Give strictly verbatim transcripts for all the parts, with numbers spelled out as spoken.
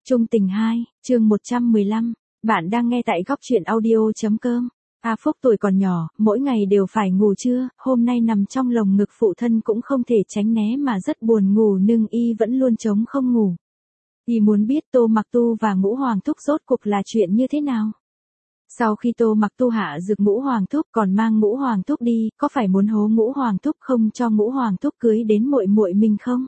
Trung tình hai, chương một trăm mười lăm, bạn đang nghe tại góc truyện audio.com. A Phúc tuổi còn nhỏ, mỗi ngày đều phải ngủ trưa, hôm nay nằm trong lồng ngực phụ thân cũng không thể tránh né mà rất buồn ngủ nhưng y vẫn luôn chống không ngủ. Y muốn biết Tô Mặc Tu và Ngũ Hoàng Thúc rốt cuộc là chuyện như thế nào. Sau khi Tô Mặc Tu hạ dược Ngũ Hoàng Thúc còn mang Ngũ Hoàng Thúc đi, có phải muốn hố Ngũ Hoàng Thúc không cho Ngũ Hoàng Thúc cưới đến muội muội mình không?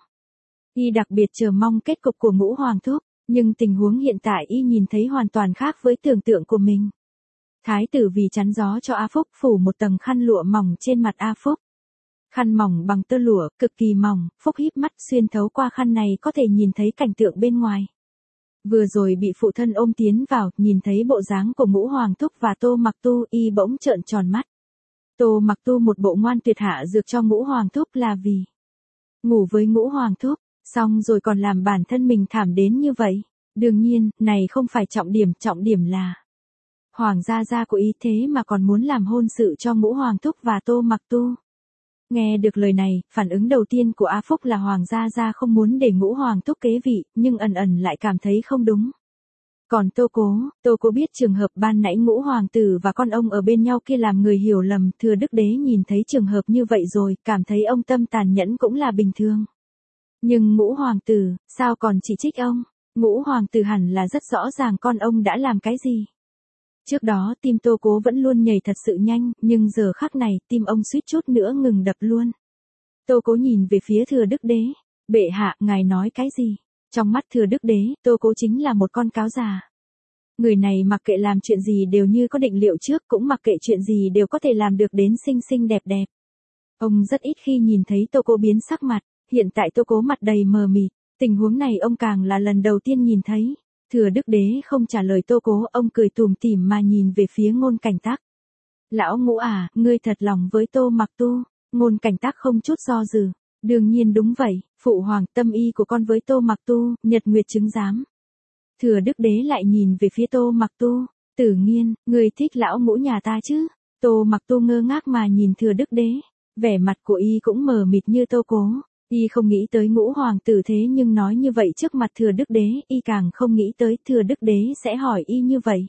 Y đặc biệt chờ mong kết cục của Ngũ Hoàng Thúc. Nhưng tình huống hiện tại y nhìn thấy hoàn toàn khác với tưởng tượng của mình. Thái tử vì chắn gió cho A Phúc phủ một tầng khăn lụa mỏng trên mặt A Phúc. Khăn mỏng bằng tơ lụa, cực kỳ mỏng, Phúc híp mắt xuyên thấu qua khăn này có thể nhìn thấy cảnh tượng bên ngoài. Vừa rồi bị phụ thân ôm tiến vào, nhìn thấy bộ dáng của Ngũ Hoàng Thúc và Tô Mặc Tu, y bỗng trợn tròn mắt. Tô Mặc Tu một bộ ngoan tuyệt hạ dược cho Ngũ Hoàng Thúc là vì ngủ với Ngũ Hoàng Thúc. Xong rồi còn làm bản thân mình thảm đến như vậy. Đương nhiên, này không phải trọng điểm, trọng điểm là Hoàng gia gia của ý thế mà còn muốn làm hôn sự cho Ngũ Hoàng Thúc và Tô Mặc Tu. Nghe được lời này, phản ứng đầu tiên của A Phúc là Hoàng gia gia không muốn để Ngũ Hoàng Thúc kế vị, nhưng ẩn ẩn lại cảm thấy không đúng. Còn Tô Cố, Tô Cố biết trường hợp ban nãy Ngũ Hoàng tử và con ông ở bên nhau kia làm người hiểu lầm, Thừa Đức Đế nhìn thấy trường hợp như vậy rồi, cảm thấy ông tâm tàn nhẫn cũng là bình thường. Nhưng Ngũ Hoàng tử, sao còn chỉ trích ông? Ngũ Hoàng tử hẳn là rất rõ ràng con ông đã làm cái gì. Trước đó tim Tô Cố vẫn luôn nhảy thật sự nhanh, nhưng giờ khắc này tim ông suýt chút nữa ngừng đập luôn. Tô Cố nhìn về phía Thừa Đức Đế. Bệ hạ, ngài nói cái gì? Trong mắt Thừa Đức Đế, Tô Cố chính là một con cáo già. Người này mặc kệ làm chuyện gì đều như có định liệu trước, cũng mặc kệ chuyện gì đều có thể làm được đến xinh xinh đẹp đẹp. Ông rất ít khi nhìn thấy Tô Cố biến sắc mặt. Hiện tại Tô Cố mặt đầy mờ mịt, tình huống này ông càng là lần đầu tiên nhìn thấy. Thừa Đức Đế không trả lời Tô Cố, ông cười tủm tỉm mà nhìn về phía Ngôn Cảnh Tắc. Lão Ngũ à, ngươi thật lòng với Tô Mặc Tu. Ngôn Cảnh Tắc không chút do dự. Đương nhiên đúng vậy, phụ hoàng, tâm ý của con với Tô Mặc Tu, nhật nguyệt chứng giám. Thừa Đức Đế lại nhìn về phía Tô Mặc Tu. Tự nhiên, ngươi thích lão Ngũ nhà ta chứ? Tô Mặc Tu ngơ ngác mà nhìn Thừa Đức Đế. Vẻ mặt của y cũng mờ mịt như Tô Cố. Y không nghĩ tới Ngũ Hoàng tử thế nhưng nói như vậy trước mặt Thừa Đức Đế, y càng không nghĩ tới Thừa Đức Đế sẽ hỏi y như vậy.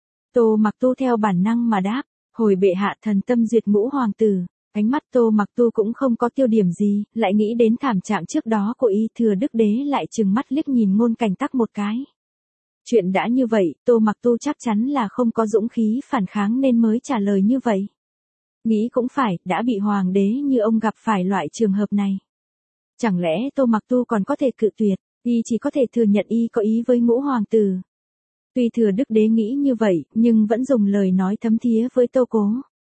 Tô Mặc Tu theo bản năng mà đáp, hồi bệ hạ thần tâm duyệt Ngũ Hoàng tử. Ánh mắt Tô Mặc Tu cũng không có tiêu điểm gì, lại nghĩ đến thảm trạng trước đó của y. Thừa Đức Đế lại trừng mắt liếc nhìn Ngôn Cảnh Tắc một cái. Chuyện đã như vậy, Tô Mặc Tu chắc chắn là không có dũng khí phản kháng nên mới trả lời như vậy. Nghĩ cũng phải, đã bị hoàng đế như ông gặp phải loại trường hợp này. Chẳng lẽ Tô Mặc Tu còn có thể cự tuyệt, y chỉ có thể thừa nhận y có ý với Ngũ Hoàng tử. Tuy Thừa Đức Đế nghĩ như vậy, nhưng vẫn dùng lời nói thấm thía với Tô Cố.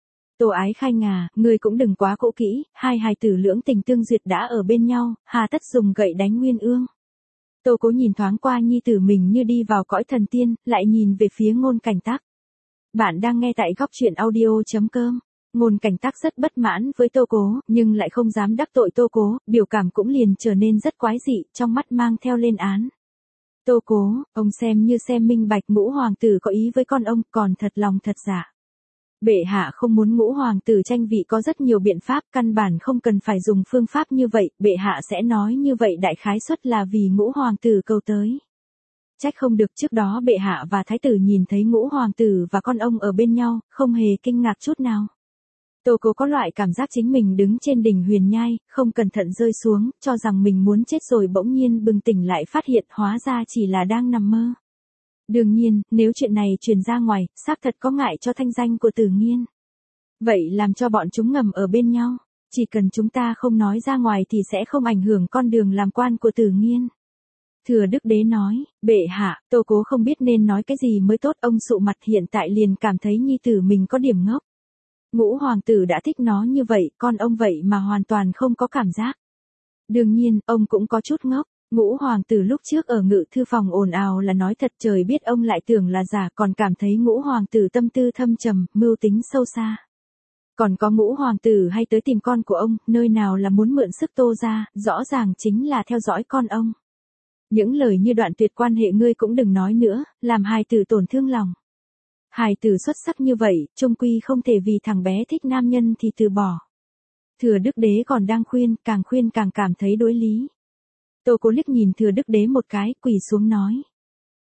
Tô Ái Khanh à, ngươi cũng đừng quá cỗ kỹ, hai hài tử lưỡng tình tương duyệt đã ở bên nhau, hà tất dùng gậy đánh Nguyên Ương. Tô Cố nhìn thoáng qua nhi tử mình như đi vào cõi thần tiên, lại nhìn về phía Ngôn Cảnh Tắc. Bạn đang nghe tại góc truyện audio.com. Ngôn Cảnh Tắc rất bất mãn với Tô Cố, nhưng lại không dám đắc tội Tô Cố, biểu cảm cũng liền trở nên rất quái dị, trong mắt mang theo lên án. Tô Cố, ông xem như xem minh bạch Ngũ Hoàng tử có ý với con ông, còn thật lòng thật giả. Bệ hạ không muốn Ngũ Hoàng tử tranh vị có rất nhiều biện pháp, căn bản không cần phải dùng phương pháp như vậy, bệ hạ sẽ nói như vậy đại khái suất là vì Ngũ Hoàng tử cầu tới. Trách không được trước đó bệ hạ và thái tử nhìn thấy Ngũ Hoàng tử và con ông ở bên nhau, không hề kinh ngạc chút nào. Tô Cố có loại cảm giác chính mình đứng trên đỉnh huyền nhai, không cẩn thận rơi xuống, cho rằng mình muốn chết rồi bỗng nhiên bừng tỉnh lại phát hiện hóa ra chỉ là đang nằm mơ. Đương nhiên, nếu chuyện này truyền ra ngoài, xác thật có ngại cho thanh danh của Tử Nghiên. Vậy làm cho bọn chúng ngầm ở bên nhau, chỉ cần chúng ta không nói ra ngoài thì sẽ không ảnh hưởng con đường làm quan của Tử Nghiên. Thừa Đức Đế nói, bệ hạ, Tô Cố không biết nên nói cái gì mới tốt, ông sụ mặt hiện tại liền cảm thấy nhi tử mình có điểm ngốc. Ngũ Hoàng tử đã thích nó như vậy, con ông vậy mà hoàn toàn không có cảm giác. Đương nhiên, ông cũng có chút ngốc. Ngũ Hoàng tử lúc trước ở ngự thư phòng ồn ào là nói thật, trời biết ông lại tưởng là giả, còn cảm thấy Ngũ Hoàng tử tâm tư thâm trầm, mưu tính sâu xa. Còn có Ngũ Hoàng tử hay tới tìm con của ông, nơi nào là muốn mượn sức Tô ra, rõ ràng chính là theo dõi con ông. Những lời như đoạn tuyệt quan hệ ngươi cũng đừng nói nữa, làm hài tử tổn thương lòng. Hài tử xuất sắc như vậy, chung quy không thể vì thằng bé thích nam nhân thì từ bỏ. Thừa Đức Đế còn đang khuyên, càng khuyên càng cảm thấy đối lý. Tô Cố liếc nhìn Thừa Đức Đế một cái, quỳ xuống nói.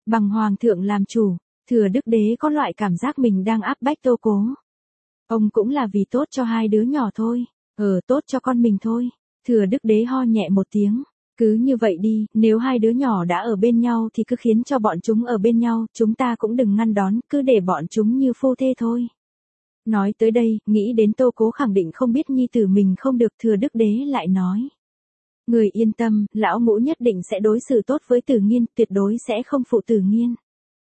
Bằng hoàng thượng làm chủ, Thừa Đức Đế có loại cảm giác mình đang áp bách Tô Cố. Ông cũng là vì tốt cho hai đứa nhỏ thôi, ờ tốt cho con mình thôi. Thừa Đức Đế ho nhẹ một tiếng, cứ như vậy đi, nếu hai đứa nhỏ đã ở bên nhau thì cứ khiến cho bọn chúng ở bên nhau, chúng ta cũng đừng ngăn đón, cứ để bọn chúng như phu thê thôi. Nói tới đây, nghĩ đến Tô Cố khẳng định không biết nhi tử mình không được, Thừa Đức Đế lại nói. Người yên tâm, lão ngũ nhất định sẽ đối xử tốt với Tử Nghiên, tuyệt đối sẽ không phụ Tử Nghiên.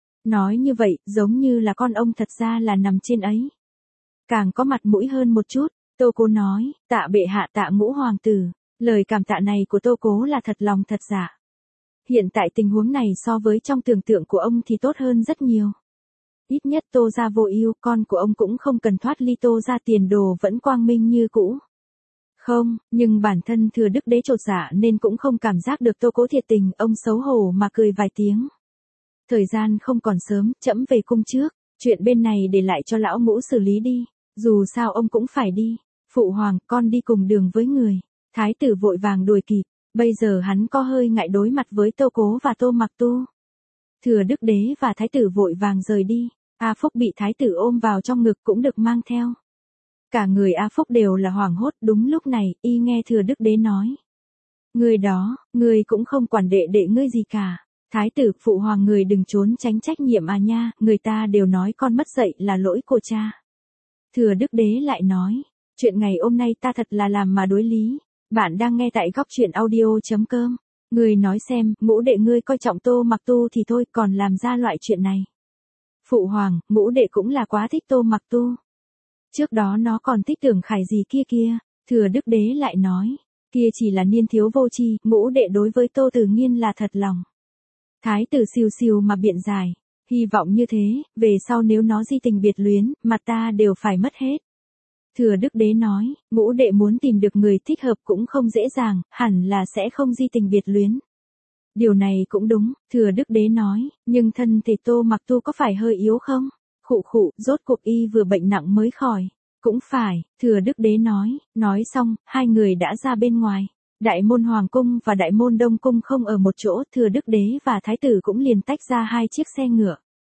Nói như vậy, giống như là con ông thật ra là nằm trên ấy. Càng có mặt mũi hơn một chút, Tô Cố nói, tạ bệ hạ tạ ngũ hoàng tử, lời cảm tạ này của Tô Cố là thật lòng thật giả. Hiện tại tình huống này so với trong tưởng tượng của ông thì tốt hơn rất nhiều. Ít nhất Tô gia vô ưu, con của ông cũng không cần thoát ly Tô gia, tiền đồ vẫn quang minh như cũ. Không, nhưng bản thân Thừa Đức Đế chột dạ nên cũng không cảm giác được Tô Cố thiệt tình, ông xấu hổ mà cười vài tiếng. Thời gian không còn sớm, trẫm về cung trước, chuyện bên này để lại cho lão ngũ xử lý đi, dù sao ông cũng phải đi. Phụ hoàng, con đi cùng đường với người. Thái tử vội vàng đuổi kịp, bây giờ hắn có hơi ngại đối mặt với Tô Cố và Tô Mặc Tu. Thừa Đức Đế và Thái tử vội vàng rời đi, A Phúc bị Thái tử ôm vào trong ngực cũng được mang theo. Cả người A Phúc đều là hoảng hốt, đúng lúc này, y nghe Thừa Đức Đế nói. Người đó, người cũng không quản đệ đệ ngươi gì cả. Thái tử, phụ hoàng người đừng trốn tránh trách nhiệm à nha, người ta đều nói con mất dạy là lỗi của cha. Thừa Đức Đế lại nói, chuyện ngày hôm nay ta thật là làm mà đối lý. Bạn đang nghe tại góc truyện audio.com. Người nói xem, ngũ đệ ngươi coi trọng Tô Mặc Tu thì thôi, còn làm ra loại chuyện này. Phụ hoàng, ngũ đệ cũng là quá thích Tô Mặc Tu. Trước đó nó còn thích Tưởng Khải gì kia kia. Thừa Đức Đế lại nói, kia chỉ là niên thiếu vô tri, ngũ đệ đối với Tô Tử Nghiên là thật lòng. Thái tử siêu siêu mà biện giải, hy vọng như thế, về sau nếu nó di tình biệt luyến, mặt ta đều phải mất hết. Thừa Đức Đế nói, ngũ đệ muốn tìm được người thích hợp cũng không dễ dàng, hẳn là sẽ không di tình biệt luyến. Điều này cũng đúng, Thừa Đức Đế nói, nhưng thân thể Tô Mặc Tu có phải hơi yếu không? Khụ khụ, rốt cuộc y vừa bệnh nặng mới khỏi. Cũng phải, Thừa Đức Đế nói, nói xong, hai người đã ra bên ngoài. Đại môn Hoàng Cung và Đại môn Đông Cung không ở một chỗ, Thừa Đức Đế và Thái tử cũng liền tách ra hai chiếc xe ngựa.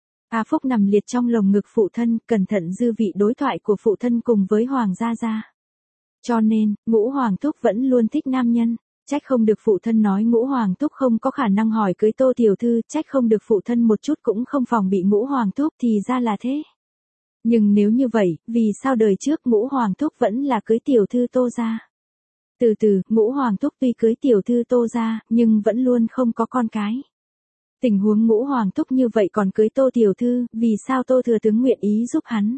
A Phúc nằm liệt trong lồng ngực phụ thân, cẩn thận dư vị đối thoại của phụ thân cùng với Hoàng gia gia. Cho nên, ngũ Hoàng Thúc vẫn luôn thích nam nhân, trách không được phụ thân nói ngũ Hoàng Thúc không có khả năng hỏi cưới Tô tiểu thư, trách không được phụ thân một chút cũng không phòng bị ngũ Hoàng Thúc, thì ra là thế. Nhưng nếu như vậy, vì sao đời trước ngũ Hoàng Thúc vẫn là cưới tiểu thư Tô gia? Từ từ, ngũ Hoàng Thúc tuy cưới tiểu thư Tô gia, nhưng vẫn luôn không có con cái. Tình huống ngũ Hoàng Thúc như vậy còn cưới Tô tiểu thư, vì sao Tô thừa tướng nguyện ý giúp hắn?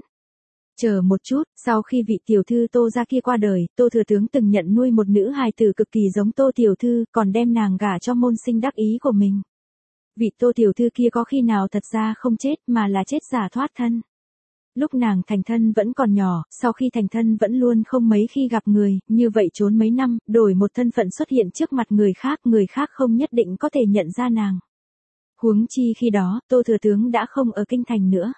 Chờ một chút, sau khi vị tiểu thư Tô gia kia qua đời, Tô thừa tướng từng nhận nuôi một nữ hài tử cực kỳ giống Tô tiểu thư, còn đem nàng gả cho môn sinh đắc ý của mình. Vị Tô tiểu thư kia có khi nào thật ra không chết mà là chết giả thoát thân. Lúc nàng thành thân vẫn còn nhỏ, sau khi thành thân vẫn luôn không mấy khi gặp người, như vậy trốn mấy năm, đổi một thân phận xuất hiện trước mặt người khác, người khác không nhất định có thể nhận ra nàng. Huống chi khi đó, Tô thừa tướng đã không ở kinh thành nữa.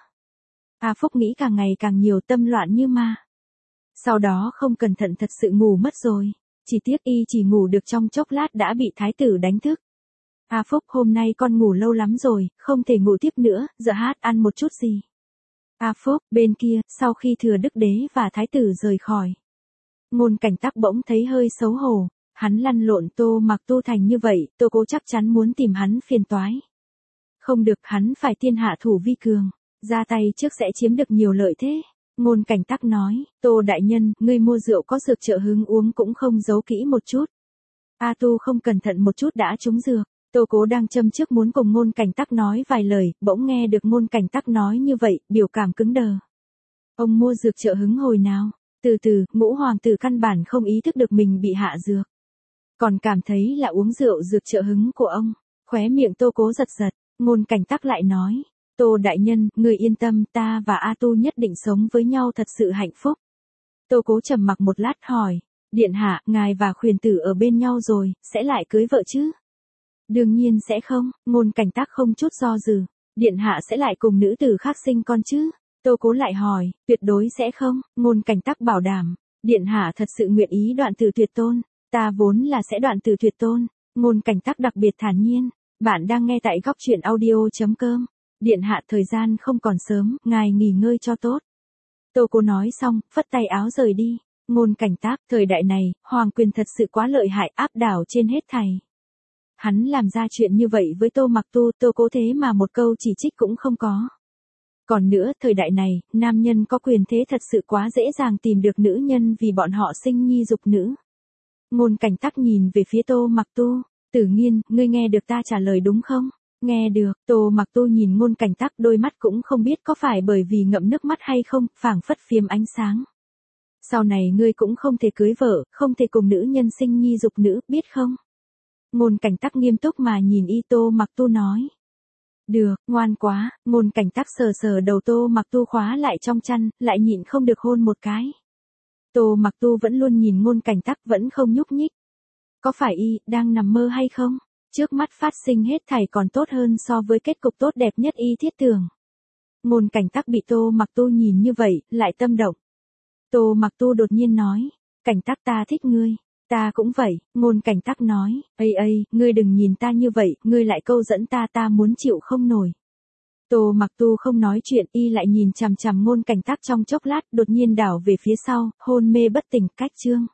A Phúc nghĩ càng ngày càng nhiều, tâm loạn như ma. Sau đó không cẩn thận thật sự ngủ mất rồi. Chỉ tiếc y chỉ ngủ được trong chốc lát đã bị thái tử đánh thức. A Phúc, hôm nay con ngủ lâu lắm rồi, không thể ngủ tiếp nữa, giờ hát ăn một chút gì. A Phúc, bên kia, sau khi Thừa Đức Đế và Thái tử rời khỏi. Ngôn Cảnh Tắc bỗng thấy hơi xấu hổ, hắn lăn lộn Tô Mặc Tu thành như vậy, Tô Cố chắc chắn muốn tìm hắn phiền toái. Không được, hắn phải tiên hạ thủ vi cường, ra tay trước sẽ chiếm được nhiều lợi thế. Ngôn Cảnh Tắc nói, Tô đại nhân, ngươi mua rượu có dược trợ hứng uống cũng không giấu kỹ một chút. A Tu không cẩn thận một chút đã trúng dược. Tô Cố đang châm trước muốn cùng Ngôn Cảnh Tắc nói vài lời, bỗng nghe được Ngôn Cảnh Tắc nói như vậy, biểu cảm cứng đờ. Ông mua dược trợ hứng hồi nào? Từ từ, ngũ hoàng tử căn bản không ý thức được mình bị hạ dược. Còn cảm thấy là uống rượu dược trợ hứng của ông. Khóe miệng Tô Cố giật giật, Ngôn Cảnh Tắc lại nói, Tô đại nhân, người yên tâm, ta và A Tu nhất định sống với nhau thật sự hạnh phúc. Tô Cố trầm mặc một lát hỏi, điện hạ, ngài và Khuyển tử ở bên nhau rồi, sẽ lại cưới vợ chứ? Đương nhiên sẽ không, Ngôn Cảnh Tắc không chút do dự, điện hạ sẽ lại cùng nữ tử khác sinh con chứ? Tô Cố lại hỏi, tuyệt đối sẽ không, Ngôn Cảnh Tắc bảo đảm, điện hạ thật sự nguyện ý đoạn tử tuyệt tôn, ta vốn là sẽ đoạn tử tuyệt tôn, Ngôn Cảnh Tắc đặc biệt thản nhiên, Bạn đang nghe tại góc chuyện audio.com. Điện hạ thời gian không còn sớm, ngài nghỉ ngơi cho tốt. Tô Cô nói xong, phất tay áo rời đi. Ngôn Cảnh Tác, thời đại này, hoàng quyền thật sự quá lợi hại, áp đảo trên hết thảy. Hắn làm ra chuyện như vậy với Tô Mặc Tu, Tô Cố thế mà một câu chỉ trích cũng không có. Còn nữa, thời đại này, nam nhân có quyền thế thật sự quá dễ dàng tìm được nữ nhân vì bọn họ sinh nhi dục nữ. Ngôn Cảnh Tác nhìn về phía Tô Mặc Tu. Tử Nghiên, ngươi nghe được ta trả lời đúng không? Nghe được, Tô Mặc Tu nhìn Ngôn Cảnh Tác, đôi mắt cũng không biết có phải bởi vì ngậm nước mắt hay không, phảng phất phiếm ánh sáng. Sau này ngươi cũng không thể cưới vợ, không thể cùng nữ nhân sinh nhi dục nữ, biết không? Ngôn Cảnh Tác nghiêm túc mà nhìn y Tô Mặc Tu nói. Được, ngoan quá. Ngôn Cảnh Tác sờ sờ đầu Tô Mặc Tu khóa lại trong chăn, lại nhịn không được hôn một cái. Tô Mặc Tu vẫn luôn nhìn Ngôn Cảnh Tác vẫn không nhúc nhích. Có phải y đang nằm mơ hay không? Trước mắt phát sinh hết thảy còn tốt hơn so với kết cục tốt đẹp nhất y thiết tưởng. Ngôn Cảnh Tác bị Tô Mặc Tu nhìn như vậy, lại tâm động. Tô Mặc Tu đột nhiên nói, Cảnh Tác ta thích ngươi. Ta cũng vậy. Ngôn Cảnh Tác nói, ây ây, ngươi đừng nhìn ta như vậy, ngươi lại câu dẫn ta, ta muốn chịu không nổi. Tô Mặc Tu không nói chuyện, y lại nhìn chằm chằm Ngôn Cảnh Tác trong chốc lát, đột nhiên đảo về phía sau, hôn mê bất tỉnh, cách chương.